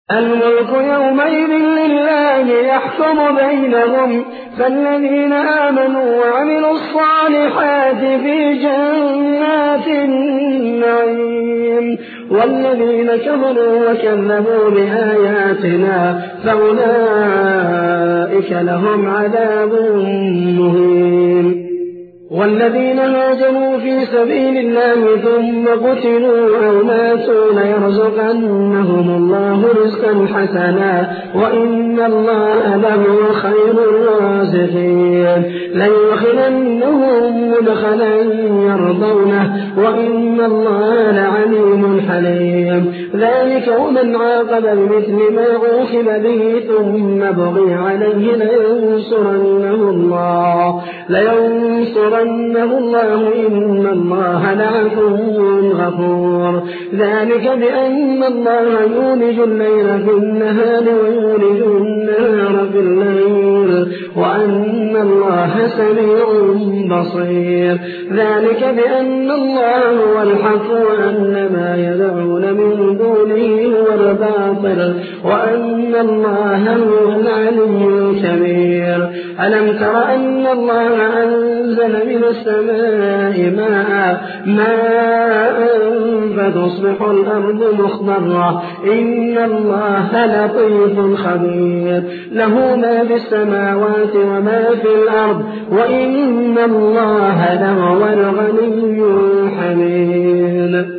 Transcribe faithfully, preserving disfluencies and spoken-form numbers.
الملك يومئذ لله يحكم بينهم فالذين آمنوا وعملوا الصالحات في جنات النعيم والذين كفروا وكذبوا بآياتنا فأولئك لهم عذاب مهين والذين هاجروا في سبيل الله ثم قتلوا أو ماتوا ليرزقنهم الله رزقا حسنا وإن الله لهو خير الرازقين ليدخلنهم مدخلا يرضونه وإن الله لعليم حليم ذلك ومن عاقب بمثل ما عوقب به ثم بغي عليه لينصرنه الله لينصرنه الله إن الله لعفو غفور ذلك بأن الله يولج الليل في النهار ويولج النهار في الليل وأن الله سميع بصير ذلك بأن الله هو الحق وأن ما يدعون من دونه هو الباطل وأن الله هو العلي الكبير ألم تر أن الله أنزل من السماء ماء ماء فتصبح الأرض مخضرة إن الله لطيف خبير له ما في السماوات وما في الأرض وإن الله لهو الغني الحميد